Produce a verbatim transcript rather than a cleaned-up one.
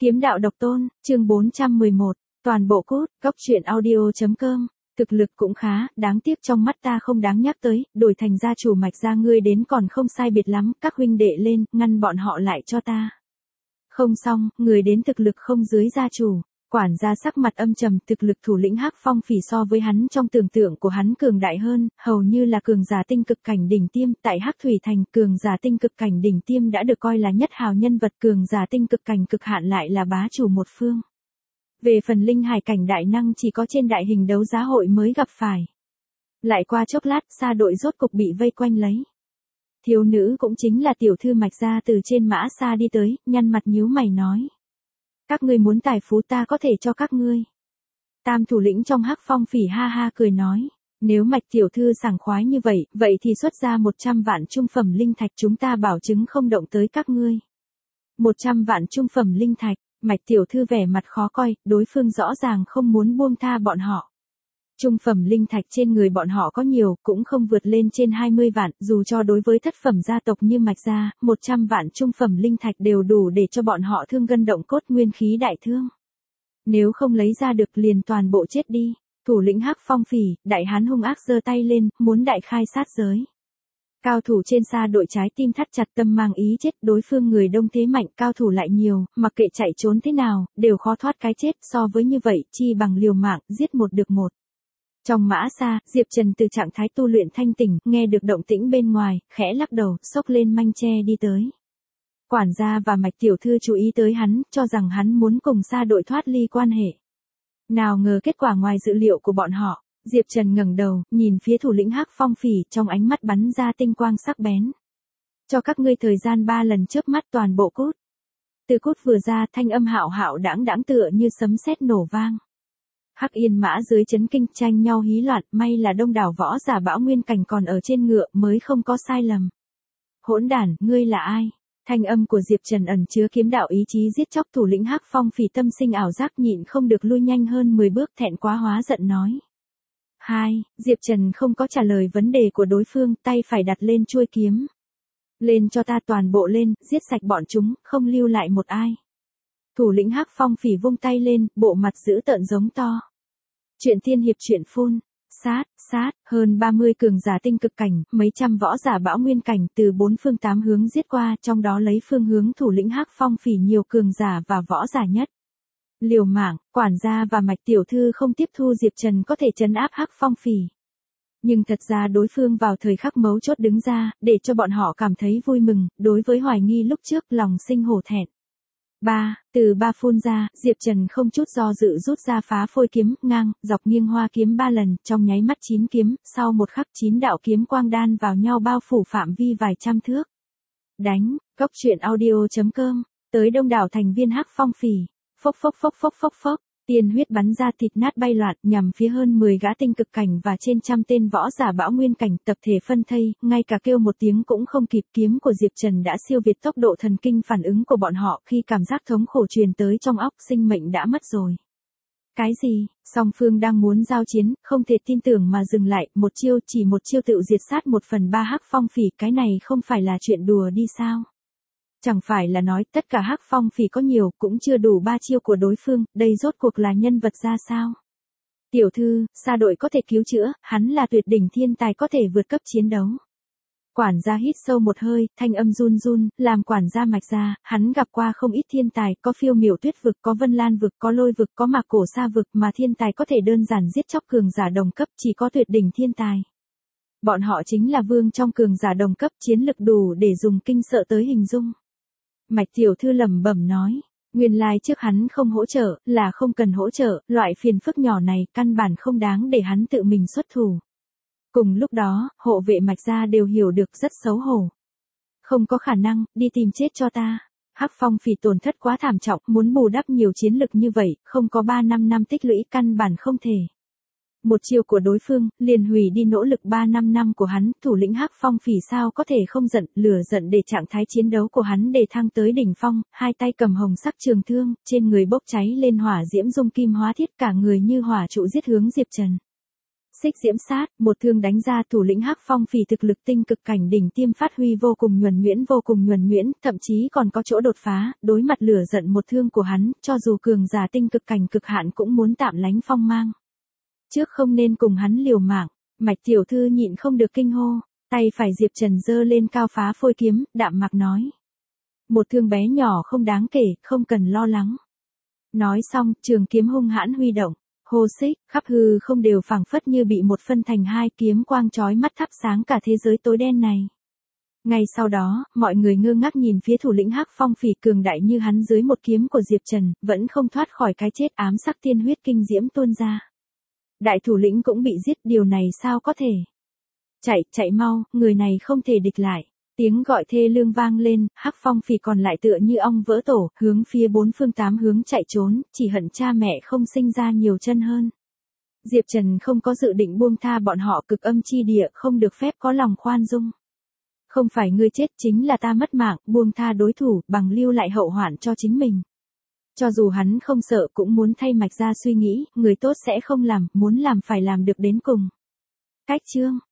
Kiếm đạo độc tôn, chương bốn trăm mười một, toàn bộ cút, góc truyện audio.com. Thực lực cũng khá, đáng tiếc trong mắt ta không đáng nhắc tới, đổi thành gia chủ Mạch gia ngươi đến còn không sai biệt lắm, các huynh đệ lên, ngăn bọn họ lại cho ta. Không xong, người đến thực lực không dưới gia chủ. Quản gia sắc mặt âm trầm, thực lực thủ lĩnh Hắc Phong Phỉ so với hắn trong tưởng tượng của hắn cường đại hơn, hầu như là cường giả tinh cực cảnh đỉnh tiêm, tại Hắc Thủy Thành, cường giả tinh cực cảnh đỉnh tiêm đã được coi là nhất hào nhân vật, cường giả tinh cực cảnh cực hạn lại là bá chủ một phương. Về phần linh hải cảnh đại năng chỉ có trên đại hình đấu giá hội mới gặp phải. Lại qua chốc lát, Sa đội rốt cục bị vây quanh lấy. Thiếu nữ cũng chính là tiểu thư Mạch gia từ trên mã Sa đi tới, nhăn mặt nhíu mày nói. Các ngươi muốn tài phú ta có thể cho các ngươi. Tam thủ lĩnh trong Hắc Phong Phỉ ha ha cười nói, nếu Mạch tiểu thư sảng khoái như vậy, vậy thì xuất ra một trăm vạn trung phẩm linh thạch, chúng ta bảo chứng không động tới các ngươi. Một trăm vạn trung phẩm linh thạch, Mạch tiểu thư vẻ mặt khó coi, đối phương rõ ràng không muốn buông tha bọn họ. Trung phẩm linh thạch trên người bọn họ có nhiều, cũng không vượt lên trên hai mươi vạn, dù cho đối với thất phẩm gia tộc như Mạch gia, một trăm vạn trung phẩm linh thạch đều đủ để cho bọn họ thương gân động cốt, nguyên khí đại thương. Nếu không lấy ra được liền toàn bộ chết đi. Thủ lĩnh Hắc Phong Phỉ, đại hán hung ác giơ tay lên, muốn đại khai sát giới. Cao thủ trên Sa đội trái tim thắt chặt, tâm mang ý chết, đối phương người đông thế mạnh, cao thủ lại nhiều, mặc kệ chạy trốn thế nào, đều khó thoát cái chết, so với như vậy, chi bằng liều mạng, giết một được một. Trong mã Sa, Diệp Trần từ trạng thái tu luyện thanh tỉnh, nghe được động tĩnh bên ngoài, khẽ lắc đầu, xốc lên manh che đi tới. Quản gia và Mạch tiểu thư chú ý tới hắn, cho rằng hắn muốn cùng Sa đội thoát ly quan hệ. Nào ngờ kết quả ngoài dự liệu của bọn họ, Diệp Trần ngẩng đầu, nhìn phía thủ lĩnh Hắc Phong Phỉ, trong ánh mắt bắn ra tinh quang sắc bén. Cho các ngươi thời gian ba lần chớp mắt toàn bộ cút. Từ cút vừa ra, thanh âm hạo hạo đãng đãng tựa như sấm sét nổ vang. Hắc Yên mã dưới chấn kinh, tranh nhau hí loạn, may là đông đảo võ giả Bão Nguyên cảnh còn ở trên ngựa mới không có sai lầm. Hỗn đản, ngươi là ai? Thanh âm của Diệp Trần ẩn chứa kiếm đạo ý chí giết chóc, thủ lĩnh Hắc Phong Phỉ tâm sinh ảo giác, nhịn không được lui nhanh hơn mười bước, thẹn quá hóa giận nói. Hai, Diệp Trần không có trả lời vấn đề của đối phương, tay phải đặt lên chuôi kiếm. Lên cho ta, toàn bộ lên, giết sạch bọn chúng, không lưu lại một ai. Thủ lĩnh Hắc Phong Phỉ vung tay lên, bộ mặt dữ tợn giống to. Chuyện tiên hiệp truyện phun, sát, sát, hơn ba mươi cường giả tinh cực cảnh, mấy trăm võ giả Bão Nguyên cảnh từ bốn phương tám hướng giết qua, trong đó lấy phương hướng thủ lĩnh Hắc Phong Phỉ nhiều cường giả và võ giả nhất. Liều mạng, quản gia và Mạch tiểu thư không tiếp thu Diệp Trần có thể trấn áp Hắc Phong Phỉ. Nhưng thật ra đối phương vào thời khắc mấu chốt đứng ra, để cho bọn họ cảm thấy vui mừng, đối với hoài nghi lúc trước lòng sinh hổ thẹn. Ba, từ ba phun ra, Diệp Trần không chút do dự rút ra phá phôi kiếm, ngang, dọc nghiêng hoa kiếm ba lần, trong nháy mắt chín kiếm, sau một khắc chín đạo kiếm quang đan vào nhau bao phủ phạm vi vài trăm thước. Đánh, góc truyện audio.com, tới đông đảo thành viên Hắc Phong Phỉ, phốc phốc phốc phốc phốc phốc, tiên huyết bắn ra, thịt nát bay loạn, nhằm phía hơn mười gã tinh cực cảnh và trên trăm tên võ giả Bão Nguyên cảnh, tập thể phân thây, ngay cả kêu một tiếng cũng không kịp. Kiếm của Diệp Trần đã siêu việt tốc độ thần kinh phản ứng của bọn họ, khi cảm giác thống khổ truyền tới trong óc, sinh mệnh đã mất rồi. Cái gì? Song phương đang muốn giao chiến, không thể tin tưởng mà dừng lại, một chiêu, chỉ một chiêu tự diệt sát một phần ba Hắc Phong Phỉ, cái này không phải là chuyện đùa đi sao? Chẳng phải là nói tất cả Hắc Phong Phỉ có nhiều, cũng chưa đủ ba chiêu của đối phương, đây rốt cuộc là nhân vật ra sao? Tiểu thư, Sa đội có thể cứu chữa, hắn là tuyệt đỉnh thiên tài có thể vượt cấp chiến đấu. Quản gia hít sâu một hơi, thanh âm run run, làm quản gia Mạch gia, hắn gặp qua không ít thiên tài, có Phiêu Miểu Tuyết vực, có Vân Lan vực, có Lôi vực, có Mạc Cổ Sa vực, mà thiên tài có thể đơn giản giết chóc cường giả đồng cấp, chỉ có tuyệt đỉnh thiên tài. Bọn họ chính là vương trong cường giả đồng cấp, chiến lực đủ để dùng kinh sợ tới hình dung. Mạch tiểu thư lẩm bẩm nói, nguyên lai trước hắn không hỗ trợ, là không cần hỗ trợ, loại phiền phức nhỏ này, căn bản không đáng để hắn tự mình xuất thủ. Cùng lúc đó, hộ vệ Mạch gia đều hiểu được, rất xấu hổ. Không có khả năng, đi tìm chết cho ta. Hắc Phong Phỉ tổn thất quá thảm trọng, muốn bù đắp nhiều chiến lực như vậy, không có ba năm năm tích lũy căn bản không thể. Một chiêu của đối phương, liền hủy đi nỗ lực ba năm năm của hắn, thủ lĩnh Hắc Phong Phỉ sao có thể không giận, lửa giận để trạng thái chiến đấu của hắn đề thăng tới đỉnh phong, hai tay cầm hồng sắc trường thương, trên người bốc cháy lên hỏa diễm dung kim hóa thiết, cả người như hỏa trụ giết hướng Diệp Trần. Xích diễm sát, một thương đánh ra thủ lĩnh Hắc Phong Phỉ thực lực tinh cực cảnh đỉnh tiêm phát huy vô cùng nhuần nhuyễn vô cùng nhuần nhuyễn, thậm chí còn có chỗ đột phá, đối mặt lửa giận một thương của hắn, cho dù cường giả tinh cực cảnh cực hạn cũng muốn tạm lánh phong mang. Trước không nên cùng hắn liều mạng, Mạch tiểu thư nhịn không được kinh hô, tay phải Diệp Trần giơ lên cao phá phôi kiếm, đạm mạc nói. Một thương bé nhỏ không đáng kể, không cần lo lắng. Nói xong, trường kiếm hung hãn huy động. Hô xích, khắp hư không đều phảng phất như bị một phân thành hai, kiếm quang chói mắt thắp sáng cả thế giới tối đen này. Ngay sau đó, mọi người ngơ ngác nhìn phía thủ lĩnh Hắc Phong Phỉ cường đại như hắn dưới một kiếm của Diệp Trần, vẫn không thoát khỏi cái chết, ám sắc tiên huyết kinh diễm tuôn ra. Đại thủ lĩnh cũng bị giết, điều này sao có thể? Chạy, chạy mau, người này không thể địch lại. Tiếng gọi thê lương vang lên, Hắc Phong Phỉ còn lại tựa như ong vỡ tổ, hướng phía bốn phương tám hướng chạy trốn, chỉ hận cha mẹ không sinh ra nhiều chân hơn. Diệp Trần không có dự định buông tha bọn họ, cực âm chi địa không được phép có lòng khoan dung. Không phải ngươi chết chính là ta mất mạng, buông tha đối thủ, bằng lưu lại hậu hoạn cho chính mình. Cho dù hắn không sợ cũng muốn thay Mạch gia suy nghĩ, người tốt sẽ không làm, muốn làm phải làm được đến cùng. Cách chương